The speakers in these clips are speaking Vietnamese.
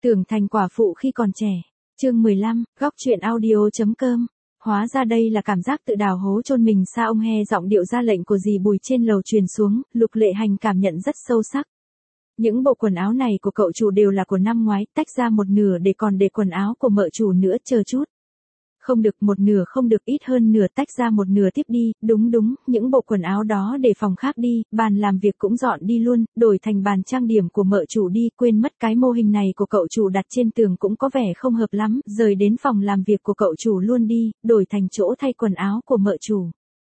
Tưởng thành quả phụ khi còn trẻ. Chương 15, góc truyện audio.com. Hóa ra đây là cảm giác tự đào hố chôn mình sao? Ông he giọng điệu ra lệnh của dì Bùi trên lầu truyền xuống, Lục Lệ Hành cảm nhận rất sâu sắc. Những bộ quần áo này của cậu chủ đều là của năm ngoái, tách ra một nửa để còn để quần áo của mợ chủ nữa, chờ chút. Không được, một nửa không được, ít hơn nửa, tách ra một nửa tiếp đi, đúng, những bộ quần áo đó để phòng khác đi, bàn làm việc cũng dọn đi luôn, đổi thành bàn trang điểm của mợ chủ đi, quên mất cái mô hình này của cậu chủ đặt trên tường cũng có vẻ không hợp lắm, rời đến phòng làm việc của cậu chủ luôn đi, đổi thành chỗ thay quần áo của mợ chủ.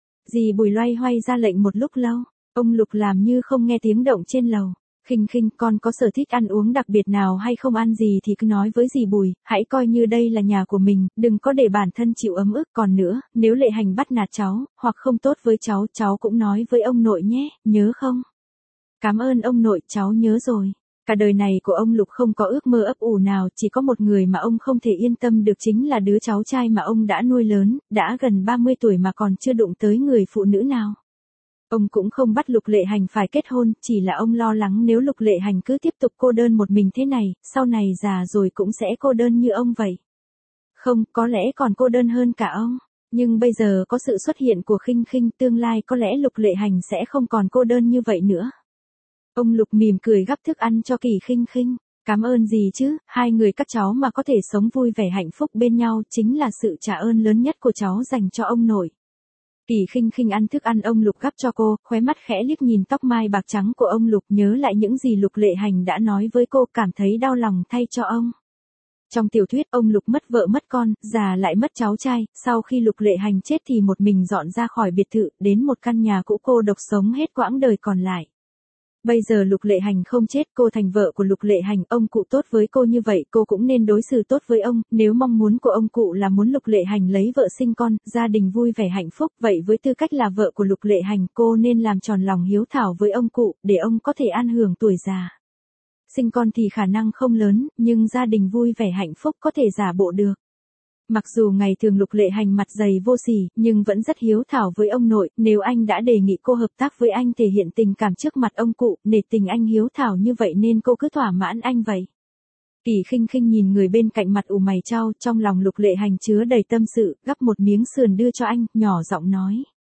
Dì Bùi loay hoay ra lệnh một lúc lâu, ông Lục làm như không nghe tiếng động trên lầu. Khinh, con có sở thích ăn uống đặc biệt nào hay không? Ăn gì thì cứ nói với dì Bùi, hãy coi như đây là nhà của mình, đừng có để bản thân chịu ấm ức. Còn nữa, nếu Lệ Hành bắt nạt cháu, hoặc không tốt với cháu cũng nói với ông nội nhé, nhớ không? Cảm ơn ông nội, cháu nhớ rồi. Cả đời này của ông Lục không có ước mơ ấp ủ nào, chỉ có một người mà ông không thể yên tâm được, chính là đứa cháu trai mà ông đã nuôi lớn, đã gần 30 tuổi mà còn chưa đụng tới người phụ nữ nào. Ông cũng không bắt Lục Lệ Hành phải kết hôn, chỉ là ông lo lắng nếu Lục Lệ Hành cứ tiếp tục cô đơn một mình thế này, sau này già rồi cũng sẽ cô đơn như ông vậy. Không, có lẽ còn cô đơn hơn cả ông. Nhưng bây giờ có sự xuất hiện của Khinh, tương lai có lẽ Lục Lệ Hành sẽ không còn cô đơn như vậy nữa. Ông Lục mỉm cười gắp thức ăn cho Kỳ Khinh. Cảm ơn gì chứ, hai người các cháu mà có thể sống vui vẻ hạnh phúc bên nhau chính là sự trả ơn lớn nhất của cháu dành cho ông nội. Kỳ Khinh ăn thức ăn ông Lục gắp cho cô, khóe mắt khẽ liếc nhìn tóc mai bạc trắng của ông Lục, nhớ lại những gì Lục Lệ Hành đã nói với cô, cảm thấy đau lòng thay cho ông. Trong tiểu thuyết, ông Lục mất vợ mất con, già lại mất cháu trai, sau khi Lục Lệ Hành chết thì một mình dọn ra khỏi biệt thự, đến một căn nhà cũ cô độc sống hết quãng đời còn lại. Bây giờ Lục Lệ Hành không chết, cô thành vợ của Lục Lệ Hành, ông cụ tốt với cô như vậy, cô cũng nên đối xử tốt với ông, nếu mong muốn của ông cụ là muốn Lục Lệ Hành lấy vợ sinh con, gia đình vui vẻ hạnh phúc, vậy với tư cách là vợ của Lục Lệ Hành, cô nên làm tròn lòng hiếu thảo với ông cụ, để ông có thể an hưởng tuổi già. Sinh con thì khả năng không lớn, nhưng gia đình vui vẻ hạnh phúc có thể giả bộ được. Mặc dù ngày thường Lục Lệ Hành mặt dày vô sỉ, nhưng vẫn rất hiếu thảo với ông nội, nếu anh đã đề nghị cô hợp tác với anh thể hiện tình cảm trước mặt ông cụ, nể tình anh hiếu thảo như vậy nên cô cứ thỏa mãn anh vậy. Kỳ Khinh nhìn người bên cạnh mặt ủ mày chau, trong lòng Lục Lệ Hành chứa đầy tâm sự, gắp một miếng sườn đưa cho anh, nhỏ giọng nói.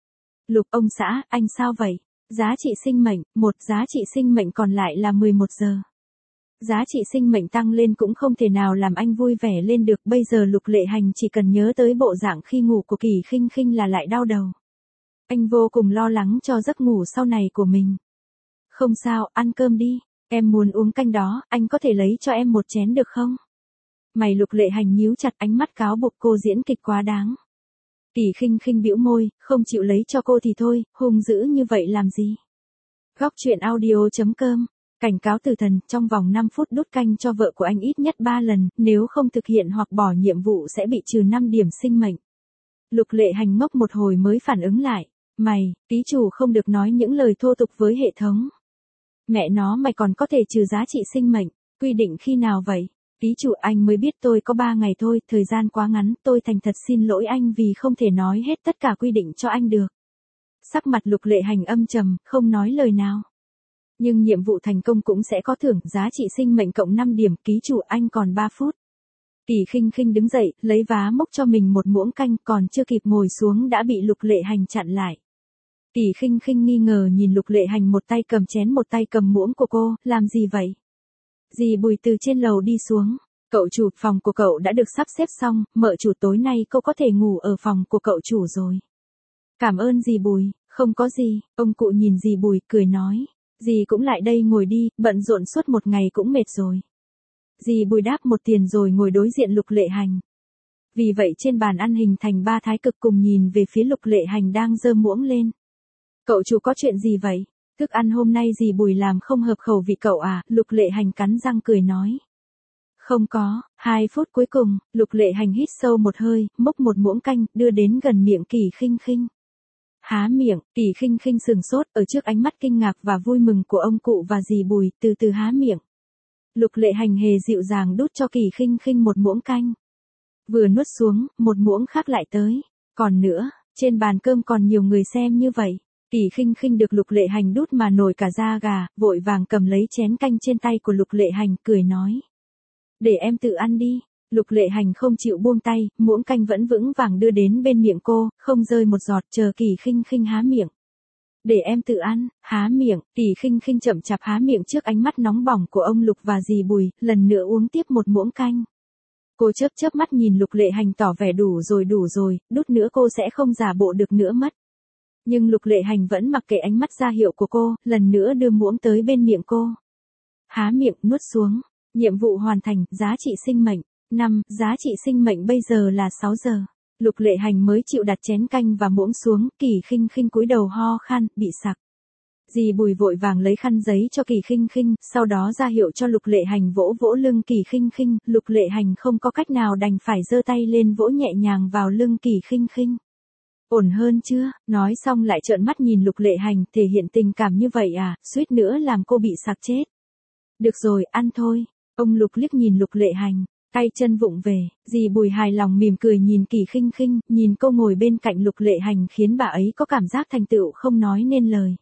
Lục ông xã, anh sao vậy? Giá trị sinh mệnh, một giá trị sinh mệnh còn lại là 11 giờ. Giá trị sinh mệnh tăng lên cũng không thể nào làm anh vui vẻ lên được, bây giờ Lục Lệ Hành chỉ cần nhớ tới bộ dạng khi ngủ của Kỳ Khinh là lại đau đầu. Anh vô cùng lo lắng cho giấc ngủ sau này của mình. Không sao, ăn cơm đi, em muốn uống canh đó, anh có thể lấy cho em một chén được không? Mày Lục Lệ Hành nhíu chặt, ánh mắt cáo buộc cô diễn kịch quá đáng. Kỳ Khinh bĩu môi, không chịu lấy cho cô thì thôi, hung dữ như vậy làm gì? Góc truyện audio.com. Cảnh cáo tử thần, trong vòng 5 phút đút canh cho vợ của anh ít nhất 3 lần, nếu không thực hiện hoặc bỏ nhiệm vụ sẽ bị trừ 5 điểm sinh mệnh. Lục Lệ Hành ngốc một hồi mới phản ứng lại. Mày, ký chủ không được nói những lời thô tục với hệ thống. Mẹ nó, mày còn có thể trừ giá trị sinh mệnh, quy định khi nào vậy? Ký chủ, anh mới biết tôi có 3 ngày thôi, thời gian quá ngắn, tôi thành thật xin lỗi anh vì không thể nói hết tất cả quy định cho anh được. Sắc mặt Lục Lệ Hành âm trầm, không nói lời nào. Nhưng nhiệm vụ thành công cũng sẽ có thưởng, giá trị sinh mệnh cộng 5 điểm, ký chủ anh còn 3 phút. Kỳ Khinh đứng dậy, lấy vá múc cho mình một muỗng canh, còn chưa kịp ngồi xuống đã bị Lục Lệ Hành chặn lại. Kỳ Khinh nghi ngờ nhìn Lục Lệ Hành, một tay cầm chén một tay cầm muỗng của cô, làm gì vậy? Dì Bùi từ trên lầu đi xuống, cậu chủ, phòng của cậu đã được sắp xếp xong, mợ chủ tối nay cô có thể ngủ ở phòng của cậu chủ rồi. Cảm ơn dì Bùi, không có gì, ông cụ nhìn dì Bùi, cười nói. Dì cũng lại đây ngồi đi, bận rộn suốt một ngày cũng mệt rồi. Dì Bùi đáp một tiền rồi ngồi đối diện Lục Lệ Hành. Vì vậy trên bàn ăn hình thành 3 thái cực cùng nhìn về phía Lục Lệ Hành đang giơ muỗng lên. Cậu chủ có chuyện gì vậy? Thức ăn hôm nay dì Bùi làm không hợp khẩu vị cậu à? Lục Lệ Hành cắn răng cười nói. Không có. 2 phút cuối cùng, Lục Lệ Hành hít sâu một hơi, múc một muỗng canh, đưa đến gần miệng Kỳ Khinh. Há miệng, Kỳ Khinh sừng sốt, ở trước ánh mắt kinh ngạc và vui mừng của ông cụ và dì Bùi, từ từ há miệng. Lục Lệ Hành hề dịu dàng đút cho Kỳ Khinh một muỗng canh. Vừa nuốt xuống, một muỗng khác lại tới. Còn nữa, trên bàn cơm còn nhiều người xem như vậy. Kỳ Khinh được Lục Lệ Hành đút mà nổi cả da gà, vội vàng cầm lấy chén canh trên tay của Lục Lệ Hành, cười nói. Để em tự ăn đi. Lục Lệ Hành không chịu buông tay, muỗng canh vẫn vững vàng đưa đến bên miệng cô, không rơi một giọt, chờ Kỳ Khinh Khinh há miệng. Để em tự ăn, há miệng, Kỳ Khinh Khinh chậm chạp há miệng trước ánh mắt nóng bỏng của ông Lục và dì Bùi, lần nữa uống tiếp một muỗng canh. Cô chớp chớp mắt nhìn Lục Lệ Hành tỏ vẻ đủ rồi, đút nữa cô sẽ không giả bộ được nữa mất. Nhưng Lục Lệ Hành vẫn mặc kệ ánh mắt ra hiệu của cô, lần nữa đưa muỗng tới bên miệng cô. Há miệng, nuốt xuống. Nhiệm vụ hoàn thành, giá trị sinh mệnh. 5. Giá trị sinh mệnh bây giờ là 6 giờ. Lục Lệ Hành mới chịu đặt chén canh và muỗng xuống, Kỳ Khinh Khinh cúi đầu ho khan, bị sặc. Dì Bùi vội vàng lấy khăn giấy cho Kỳ Khinh Khinh, sau đó ra hiệu cho Lục Lệ Hành vỗ vỗ lưng Kỳ Khinh Khinh, Lục Lệ Hành không có cách nào đành phải giơ tay lên vỗ nhẹ nhàng vào lưng Kỳ Khinh Khinh. Ổn hơn chưa? Nói xong lại trợn mắt nhìn Lục Lệ Hành, thể hiện tình cảm như vậy à, suýt nữa làm cô bị sặc chết. Được rồi, ăn thôi. Ông Lục liếc nhìn Lục Lệ Hành, tay chân vụng về, dì Bùi hài lòng mỉm cười nhìn Kỳ Khinh Khinh, nhìn cô ngồi bên cạnh Lục Lệ Hành khiến bà ấy có cảm giác thành tựu không nói nên lời.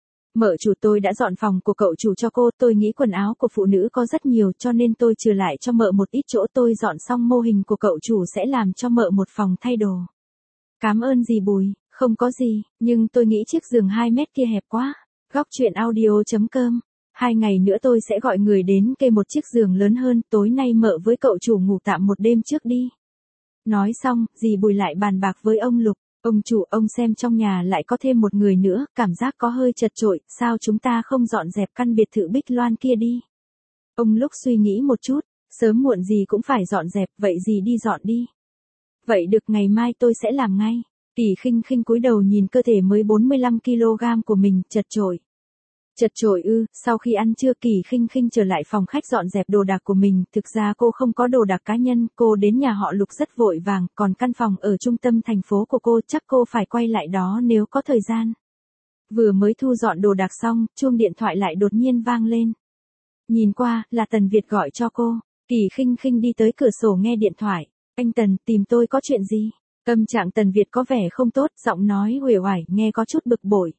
Mợ chủ, tôi đã dọn phòng của cậu chủ cho cô, tôi nghĩ quần áo của phụ nữ có rất nhiều cho nên tôi trừ lại cho mợ một ít chỗ, tôi dọn xong mô hình của cậu chủ sẽ làm cho mợ một phòng thay đồ. Cảm ơn dì Bùi, không có gì, nhưng tôi nghĩ chiếc giường 2 mét kia hẹp quá. Góc truyện audio.com. 2 ngày nữa tôi sẽ gọi người đến kê một chiếc giường lớn hơn, tối nay mợ với cậu chủ ngủ tạm một đêm trước đi. Nói xong, dì Bùi lại bàn bạc với ông Lục. Ông chủ, ông xem trong nhà lại có thêm một người nữa, cảm giác có hơi chật chội, sao chúng ta không dọn dẹp căn biệt thự Bích Loan kia đi? Ông Lục suy nghĩ một chút, sớm muộn gì cũng phải dọn dẹp, vậy dì đi dọn đi. Vậy được, ngày mai tôi sẽ làm ngay. Kỳ Khinh Khinh cúi đầu nhìn cơ thể mới 45 kg của mình, chật chội. Chật chội ư? Sau khi ăn trưa Kỳ Khinh Khinh trở lại phòng khách dọn dẹp đồ đạc của mình, thực ra cô không có đồ đạc cá nhân, cô đến nhà họ Lục rất vội vàng, còn căn phòng ở trung tâm thành phố của cô chắc cô phải quay lại đó nếu có thời gian. Vừa mới thu dọn đồ đạc xong, chuông điện thoại lại đột nhiên vang lên. Nhìn qua, là Tần Việt gọi cho cô. Kỳ Khinh Khinh đi tới cửa sổ nghe điện thoại. Anh Tần, tìm tôi có chuyện gì? Tâm trạng Tần Việt có vẻ không tốt, giọng nói uể oải, nghe có chút bực bội.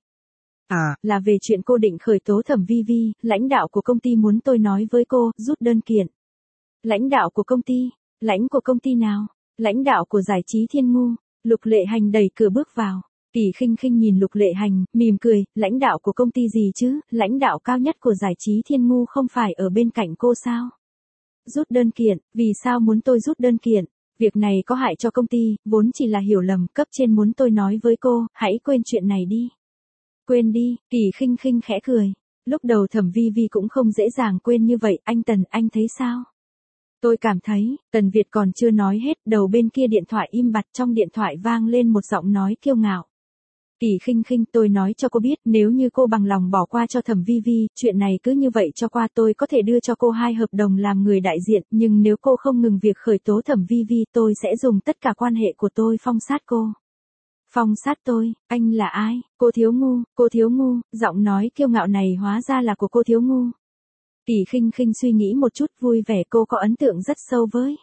À, là về chuyện cô định khởi tố Thẩm Vi Vi, lãnh đạo của công ty muốn tôi nói với cô, rút đơn kiện. Lãnh đạo của công ty? Lãnh của công ty nào? Lãnh đạo của giải trí Thiên Ngu. Lục Lệ Hành đẩy cửa bước vào. Kỳ Khinh Khinh nhìn Lục Lệ Hành, mỉm cười, lãnh đạo của công ty gì chứ, lãnh đạo cao nhất của giải trí Thiên Ngu không phải ở bên cạnh cô sao? Rút đơn kiện, vì sao muốn tôi rút đơn kiện? Việc này có hại cho công ty, vốn chỉ là hiểu lầm, cấp trên muốn tôi nói với cô, hãy quên chuyện này đi. Quên đi, Kỳ Khinh Khinh khẽ cười. Lúc đầu Thẩm Vi Vi cũng không dễ dàng quên như vậy, anh Tần, anh thấy sao? Tôi cảm thấy, Tần Việt còn chưa nói hết, đầu bên kia điện thoại im bặt, trong điện thoại vang lên một giọng nói kiêu ngạo. Kỳ Khinh Khinh, tôi nói cho cô biết, nếu như cô bằng lòng bỏ qua cho Thẩm Vi Vi, chuyện này cứ như vậy cho qua, tôi có thể đưa cho cô 2 hợp đồng làm người đại diện, nhưng nếu cô không ngừng việc khởi tố Thẩm Vi Vi, tôi sẽ dùng tất cả quan hệ của tôi phong sát cô. Phong sát tôi, anh là ai? Cô Thiếu Ngu, giọng nói kiêu ngạo này hóa ra là của cô Thiếu Ngu. Kỳ Khinh Khinh suy nghĩ một chút, vui vẻ, cô có ấn tượng rất sâu với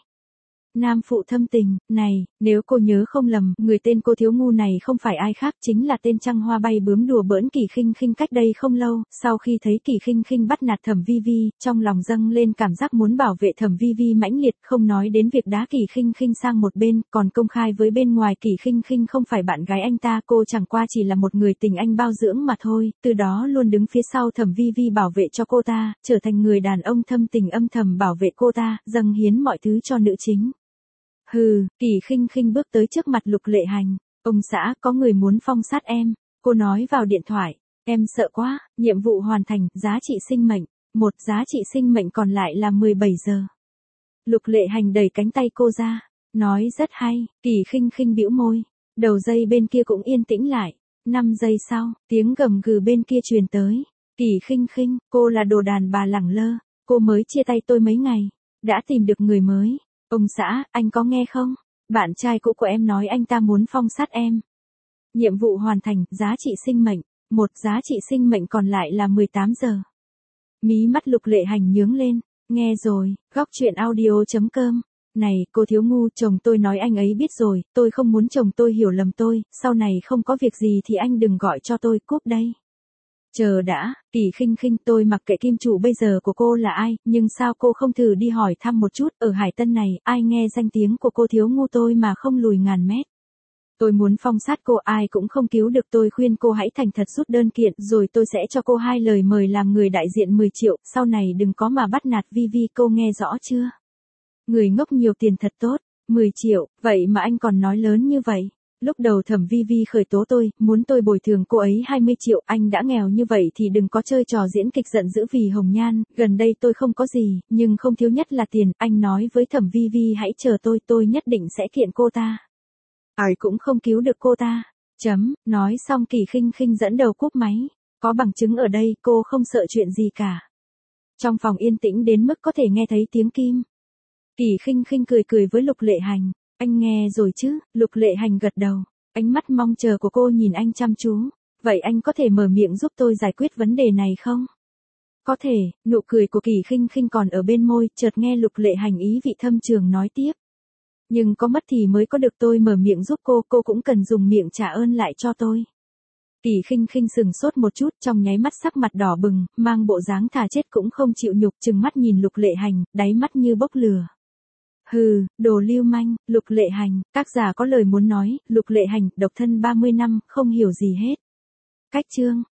nam phụ thâm tình. Này, nếu cô nhớ không lầm, người tên cô Thiếu Ngu này không phải ai khác, chính là tên trăng hoa bay bướm đùa bỡn Kỳ Khinh Khinh cách đây không lâu. Sau khi thấy Kỳ Khinh Khinh bắt nạt Thẩm Vi Vi, trong lòng dâng lên cảm giác muốn bảo vệ Thẩm Vi Vi mãnh liệt, không nói đến việc đá Kỳ Khinh Khinh sang một bên, còn công khai với bên ngoài Kỳ Khinh Khinh không phải bạn gái anh ta, cô chẳng qua chỉ là một người tình anh bao dưỡng mà thôi, từ đó luôn đứng phía sau Thẩm Vi Vi bảo vệ cho cô ta, trở thành người đàn ông thâm tình âm thầm bảo vệ cô ta, dâng hiến mọi thứ cho nữ chính. Hừ, Kỳ Khinh Khinh bước tới trước mặt Lục Lệ Hành. Ông xã, có người muốn phong sát em. Cô nói vào điện thoại. Em sợ quá, nhiệm vụ hoàn thành, giá trị sinh mệnh. Một giá trị sinh mệnh còn lại là 17 giờ. Lục Lệ Hành đẩy cánh tay cô ra. Nói rất hay, Kỳ Khinh Khinh bĩu môi. Đầu dây bên kia cũng yên tĩnh lại. 5 giây sau, tiếng gầm gừ bên kia truyền tới. Kỳ Khinh Khinh, cô là đồ đàn bà lẳng lơ. Cô mới chia tay tôi mấy ngày. Đã tìm được người mới. Ông xã, anh có nghe không? Bạn trai cũ của em nói anh ta muốn phong sát em. Nhiệm vụ hoàn thành, giá trị sinh mệnh. Một giá trị sinh mệnh còn lại là 18 giờ. Mí mắt Lục Lệ Hành nhướng lên. Nghe rồi, góc truyện audio.com. Này, cô Thiếu Ngu, chồng tôi nói anh ấy biết rồi, tôi không muốn chồng tôi hiểu lầm tôi, sau này không có việc gì thì anh đừng gọi cho tôi, cúp đây. Chờ đã, Kỳ Khinh Khinh, tôi mặc kệ kim chủ bây giờ của cô là ai, nhưng sao cô không thử đi hỏi thăm một chút, ở Hải Tân này, ai nghe danh tiếng của cô thiếu ngu tôi mà không lùi ngàn mét. Tôi muốn phong sát cô, ai cũng không cứu được tôi, khuyên cô hãy thành thật rút đơn kiện, rồi tôi sẽ cho cô 2 lời mời làm người đại diện 10 triệu, sau này đừng có mà bắt nạt Vi Vi, cô nghe rõ chưa? Người ngốc nhiều tiền thật tốt, 10 triệu, vậy mà anh còn nói lớn như vậy. Lúc đầu Thẩm Vi Vi khởi tố tôi, muốn tôi bồi thường cô ấy 20 triệu, anh đã nghèo như vậy thì đừng có chơi trò diễn kịch giận dữ vì Hồng Nhan, gần đây tôi không có gì, nhưng không thiếu nhất là tiền, anh nói với Thẩm Vi Vi hãy chờ tôi nhất định sẽ kiện cô ta. Ai cũng không cứu được cô ta. Nói xong Kỳ Khinh Khinh dẫn đầu cúp máy. Có bằng chứng ở đây, cô không sợ chuyện gì cả. Trong phòng yên tĩnh đến mức có thể nghe thấy tiếng kim. Kỳ Khinh Khinh cười với Lục Lệ Hành. Anh nghe rồi chứ? Lục Lệ Hành gật đầu. Ánh mắt mong chờ của cô nhìn anh chăm chú. Vậy anh có thể mở miệng giúp tôi giải quyết vấn đề này không? Có thể, nụ cười của Kỳ Khinh Khinh còn ở bên môi, chợt nghe Lục Lệ Hành ý vị thâm trường nói tiếp. Nhưng có mất thì mới có được, tôi mở miệng giúp cô cũng cần dùng miệng trả ơn lại cho tôi. Kỳ Khinh Khinh sừng sốt một chút, trong nháy mắt sắc mặt đỏ bừng, mang bộ dáng thà chết cũng không chịu nhục, trừng mắt nhìn Lục Lệ Hành, đáy mắt như bốc lửa. Hừ, đồ lưu manh, Lục Lệ Hành, tác giả có lời muốn nói, Lục Lệ Hành, độc thân 30 năm, không hiểu gì hết. Cách chương